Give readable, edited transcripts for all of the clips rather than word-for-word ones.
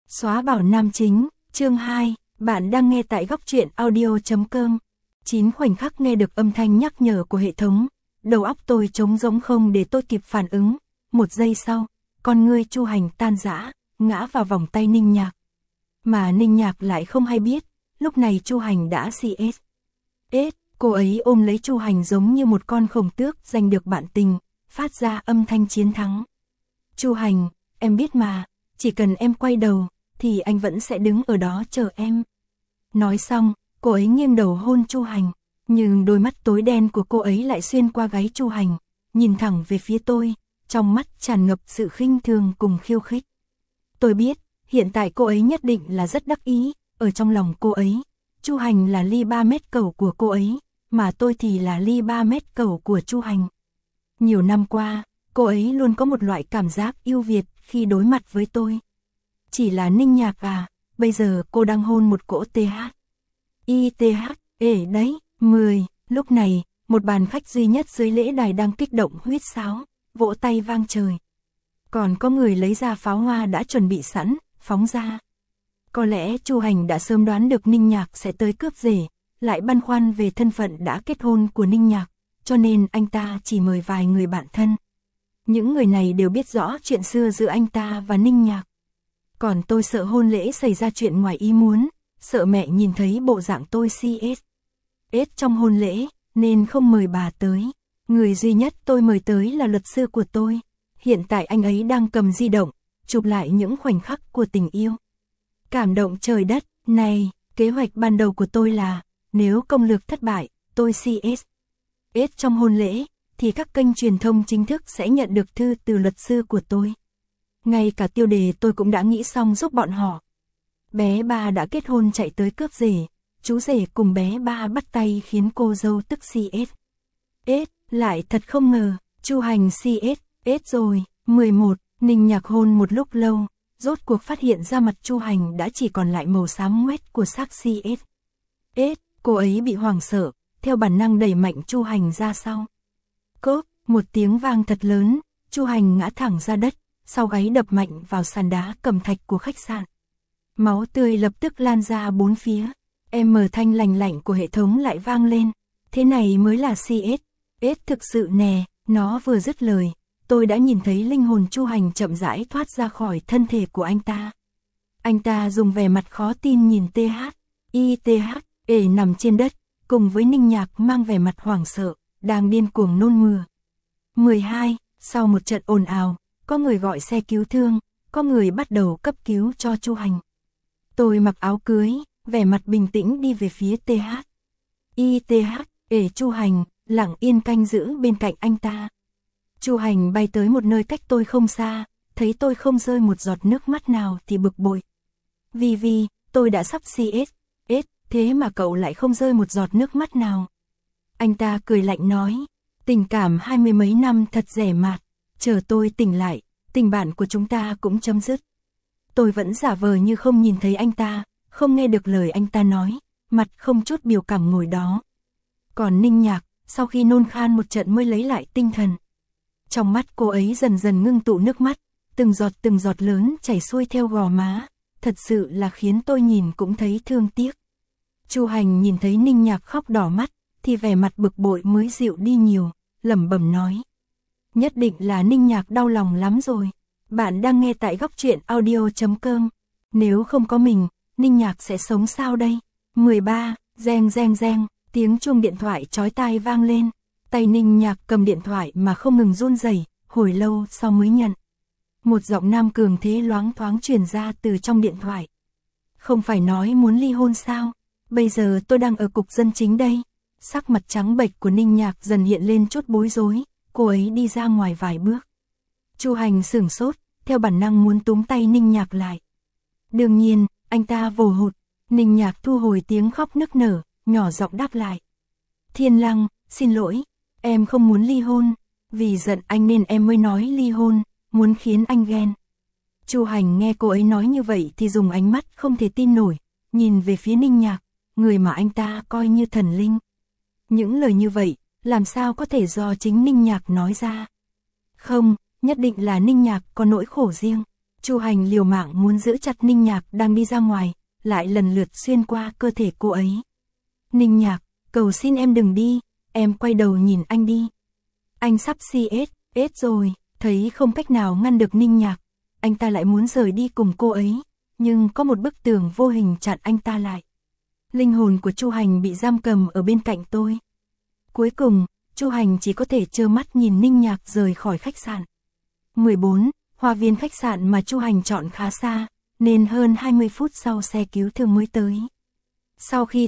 Xóa bảo nam chính, chương 2, bạn đang nghe tại góc truyện audio.com. 9 khoảnh khắc nghe được âm thanh nhắc nhở của hệ thống, đầu óc tôi trống rỗng không để tôi kịp phản ứng. Một giây sau, con ngươi Chu Hành tan rã, ngã vào vòng tay Ninh Nhạc. Mà Ninh Nhạc lại không hay biết, lúc này Chu Hành đã CS. Cô ấy ôm lấy Chu Hành giống như một con khổng tước giành được bạn tình, phát ra âm thanh chiến thắng. Chu Hành, em biết mà, chỉ cần em quay đầu, thì anh vẫn sẽ đứng ở đó chờ em. Nói xong, cô ấy nghiêng đầu hôn Chu Hành, nhưng đôi mắt tối đen của cô ấy lại xuyên qua gáy Chu Hành, nhìn thẳng về phía tôi, trong mắt tràn ngập sự khinh thường cùng khiêu khích. Tôi biết, hiện tại cô ấy nhất định là rất đắc ý, ở trong lòng cô ấy, Chu Hành là ly 3 mét cầu của cô ấy, mà tôi thì là ly 3 mét cầu của Chu Hành. Nhiều năm qua, cô ấy luôn có một loại cảm giác yêu Việt khi đối mặt với tôi. Chỉ là Ninh Nhạc à, bây giờ cô đang hôn một cỗ TH. Đấy, 10, lúc này, một bàn khách duy nhất dưới lễ đài đang kích động huýt sáo, vỗ tay vang trời. Còn có người lấy ra pháo hoa đã chuẩn bị sẵn, phóng ra. Có lẽ Chu Hành đã sớm đoán được Ninh Nhạc sẽ tới cướp rể, lại băn khoăn về thân phận đã kết hôn của Ninh Nhạc, cho nên anh ta chỉ mời vài người bạn thân. Những người này đều biết rõ chuyện xưa giữa anh ta và Ninh Nhạc. Còn tôi sợ hôn lễ xảy ra chuyện ngoài ý muốn, sợ mẹ nhìn thấy bộ dạng tôi CS trong hôn lễ, nên không mời bà tới. Người duy nhất tôi mời tới là luật sư của tôi. Hiện tại anh ấy đang cầm di động, chụp lại những khoảnh khắc của tình yêu. Cảm động trời đất, này, kế hoạch ban đầu của tôi là, nếu công lược thất bại, tôi CS trong hôn lễ, thì các kênh truyền thông chính thức sẽ nhận được thư từ luật sư của tôi. Ngay cả tiêu đề tôi cũng đã nghĩ xong giúp bọn họ. Bé ba đã kết hôn chạy tới cướp rể, chú rể cùng bé ba bắt tay khiến cô dâu tức CS. Lại thật không ngờ, Chu Hành CS rồi. 11, Ninh Nhạc hôn một lúc lâu, rốt cuộc phát hiện ra mặt Chu Hành đã chỉ còn lại màu xám ngoét của xác CS. Cô ấy bị hoảng sợ, theo bản năng đẩy mạnh Chu Hành ra sau. Cốp, một tiếng vang thật lớn, Chu Hành ngã thẳng ra đất, sau gáy đập mạnh vào sàn đá cẩm thạch của khách sạn. Máu tươi lập tức lan ra bốn phía, thanh lành lạnh của hệ thống lại vang lên. Thế này mới là CS thực sự nè. Nó vừa dứt lời, tôi đã nhìn thấy linh hồn Chu Hành chậm rãi thoát ra khỏi thân thể của anh ta. Anh ta dùng vẻ mặt khó tin nhìn nằm trên đất, cùng với Ninh Nhạc mang vẻ mặt hoảng sợ, đang điên cuồng nôn mửa. 12, sau một trận ồn ào, có người gọi xe cứu thương, có người bắt đầu cấp cứu cho Chu Hành. Tôi mặc áo cưới, vẻ mặt bình tĩnh đi về phía Chu Hành, lặng yên canh giữ bên cạnh anh ta. Chu Hành bay tới một nơi cách tôi không xa, thấy tôi không rơi một giọt nước mắt nào thì bực bội. Vì, tôi đã sắp CS, thế mà cậu lại không rơi một giọt nước mắt nào. Anh ta cười lạnh nói, tình cảm 20 mấy năm thật rẻ mạt, chờ tôi tỉnh lại, tình bạn của chúng ta cũng chấm dứt. Tôi vẫn giả vờ như không nhìn thấy anh ta, không nghe được lời anh ta nói, mặt không chút biểu cảm ngồi đó. Còn Ninh Nhạc, sau khi nôn khan một trận mới lấy lại tinh thần. Trong mắt cô ấy dần dần ngưng tụ nước mắt, từng giọt lớn chảy xuôi theo gò má, thật sự là khiến tôi nhìn cũng thấy thương tiếc. Chu Hành nhìn thấy Ninh Nhạc khóc đỏ mắt, thì vẻ mặt bực bội mới dịu đi nhiều, lẩm bẩm nói. Nhất định là Ninh Nhạc đau lòng lắm rồi. Bạn đang nghe tại góc truyện audio.com. Nếu không có mình, Ninh Nhạc sẽ sống sao đây? 13, reng, tiếng chuông điện thoại chói tai vang lên. Tay Ninh Nhạc cầm điện thoại mà không ngừng run rẩy, hồi lâu sau mới nhận. Một giọng nam cường thế loáng thoáng truyền ra từ trong điện thoại. Không phải nói muốn ly hôn sao? Bây giờ tôi đang ở cục dân chính đây. Sắc mặt trắng bệch của Ninh Nhạc dần hiện lên chút bối rối, cô ấy đi ra ngoài vài bước. Chu Hành sửng sốt, theo bản năng muốn túm tay Ninh Nhạc lại. Đương nhiên, anh ta vồ hụt. Ninh Nhạc thu hồi tiếng khóc nức nở, nhỏ giọng đáp lại. Thiên Lăng, xin lỗi, em không muốn ly hôn, vì giận anh nên em mới nói ly hôn, muốn khiến anh ghen. Chu Hành nghe cô ấy nói như vậy thì dùng ánh mắt không thể tin nổi, nhìn về phía Ninh Nhạc, người mà anh ta coi như thần linh. Những lời như vậy, làm sao có thể do chính Ninh Nhạc nói ra? Không, nhất định là Ninh Nhạc có nỗi khổ riêng. Chu Hành liều mạng muốn giữ chặt Ninh Nhạc đang đi ra ngoài, lại lần lượt xuyên qua cơ thể cô ấy. Ninh Nhạc, cầu xin em đừng đi, em quay đầu nhìn anh đi. Anh sắp CS rồi, thấy không cách nào ngăn được Ninh Nhạc, anh ta lại muốn rời đi cùng cô ấy, nhưng có một bức tường vô hình chặn anh ta lại. Linh hồn của Chu Hành bị giam cầm ở bên cạnh tôi. Cuối cùng, Chu Hành chỉ có thể trơ mắt nhìn Ninh Nhạc rời khỏi khách sạn. 14. Hoa viên khách sạn mà Chu Hành chọn khá xa, nên hơn 20 phút sau xe cứu thương mới tới. Sau khi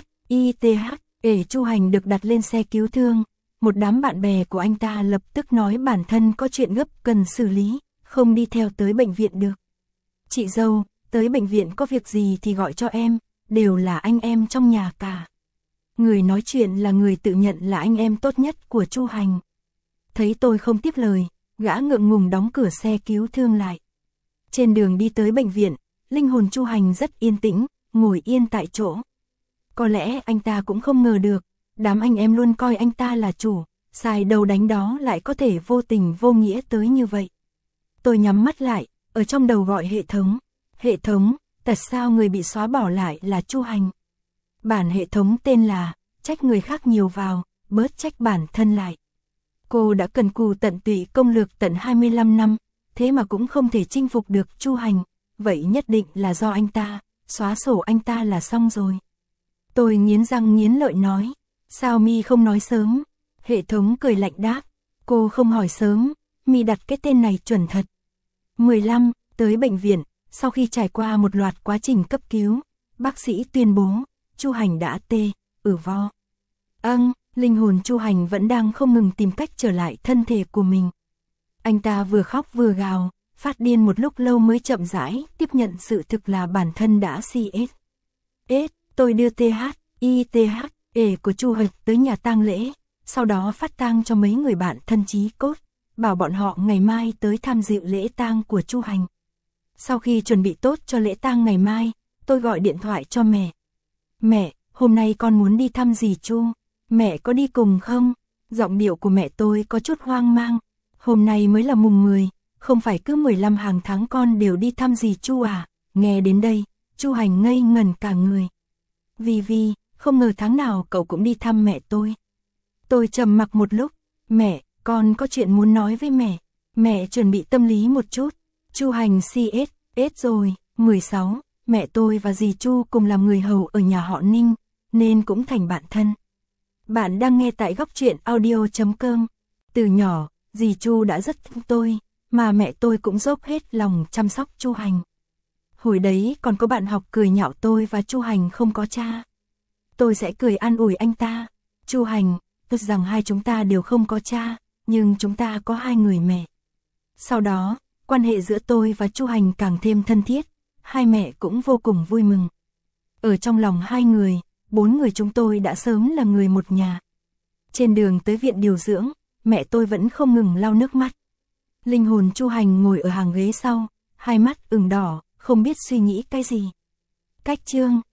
Chu Hành được đặt lên xe cứu thương, một đám bạn bè của anh ta lập tức nói bản thân có chuyện gấp cần xử lý, không đi theo tới bệnh viện được. Chị dâu, tới bệnh viện có việc gì thì gọi cho em, đều là anh em trong nhà cả. Người nói chuyện là người tự nhận là anh em tốt nhất của Chu Hành. Thấy tôi không tiếp lời, gã ngượng ngùng đóng cửa xe cứu thương lại. Trên đường đi tới bệnh viện, linh hồn Chu Hành rất yên tĩnh, ngồi yên tại chỗ. Có lẽ anh ta cũng không ngờ được, đám anh em luôn coi anh ta là chủ, xài đầu đánh đó lại có thể vô tình vô nghĩa tới như vậy. Tôi nhắm mắt lại, ở trong đầu gọi hệ thống, tại sao người bị xóa bỏ lại là Chu Hành? Bản hệ thống tên là, trách người khác nhiều vào, bớt trách bản thân lại. Cô đã cần cù tận tụy công lược tận 25 năm, thế mà cũng không thể chinh phục được Chu Hành, vậy nhất định là do anh ta, xóa sổ anh ta là xong rồi. Tôi nghiến răng nghiến lợi nói, sao mi không nói sớm? Hệ thống cười lạnh đáp, cô không hỏi sớm, mi đặt cái tên này chuẩn thật. 15. Tới bệnh viện, sau khi trải qua một loạt quá trình cấp cứu, bác sĩ tuyên bố, Chu Hành đã vo. Linh hồn Chu Hành vẫn đang không ngừng tìm cách trở lại thân thể của mình. Anh ta vừa khóc vừa gào, phát điên một lúc lâu mới chậm rãi tiếp nhận sự thực là bản thân đã CS. Tôi đưa của Chu Hành tới nhà tang lễ, sau đó phát tang cho mấy người bạn thân chí cốt, bảo bọn họ ngày mai tới tham dự lễ tang của Chu Hành. Sau khi chuẩn bị tốt cho lễ tang ngày mai, tôi gọi điện thoại cho mẹ. Mẹ, hôm nay con muốn đi thăm dì Chu, mẹ có đi cùng không? Giọng điệu của mẹ tôi có chút hoang mang. Hôm nay mới là mùng 10, không phải cứ 15 hàng tháng con đều đi thăm dì Chu à? Nghe đến đây, Chu Hành ngây ngẩn cả người. Vì, không ngờ tháng nào cậu cũng đi thăm mẹ tôi. Tôi trầm mặc một lúc, mẹ, con có chuyện muốn nói với mẹ. Mẹ chuẩn bị tâm lý một chút. Chu Hành CS rồi. 16. Mẹ tôi và dì Chu cùng làm người hầu ở nhà họ Ninh, nên cũng thành bạn thân. Bạn đang nghe tại Góc Truyện Audio.com. Từ nhỏ, dì Chu đã rất thương tôi, mà mẹ tôi cũng dốc hết lòng chăm sóc Chu Hành. Hồi đấy còn có bạn học cười nhạo tôi và Chu Hành không có cha. Tôi sẽ cười an ủi anh ta. Chu Hành, tôi rằng hai chúng ta đều không có cha, nhưng chúng ta có hai người mẹ. Sau đó, quan hệ giữa tôi và Chu Hành càng thêm thân thiết, hai mẹ cũng vô cùng vui mừng. Ở trong lòng hai người, 4 người chúng tôi đã sớm là người một nhà. Trên đường tới viện điều dưỡng, mẹ tôi vẫn không ngừng lau nước mắt. Linh hồn Chu Hành ngồi ở hàng ghế sau, hai mắt ửng đỏ, không biết suy nghĩ cái gì. Cách chương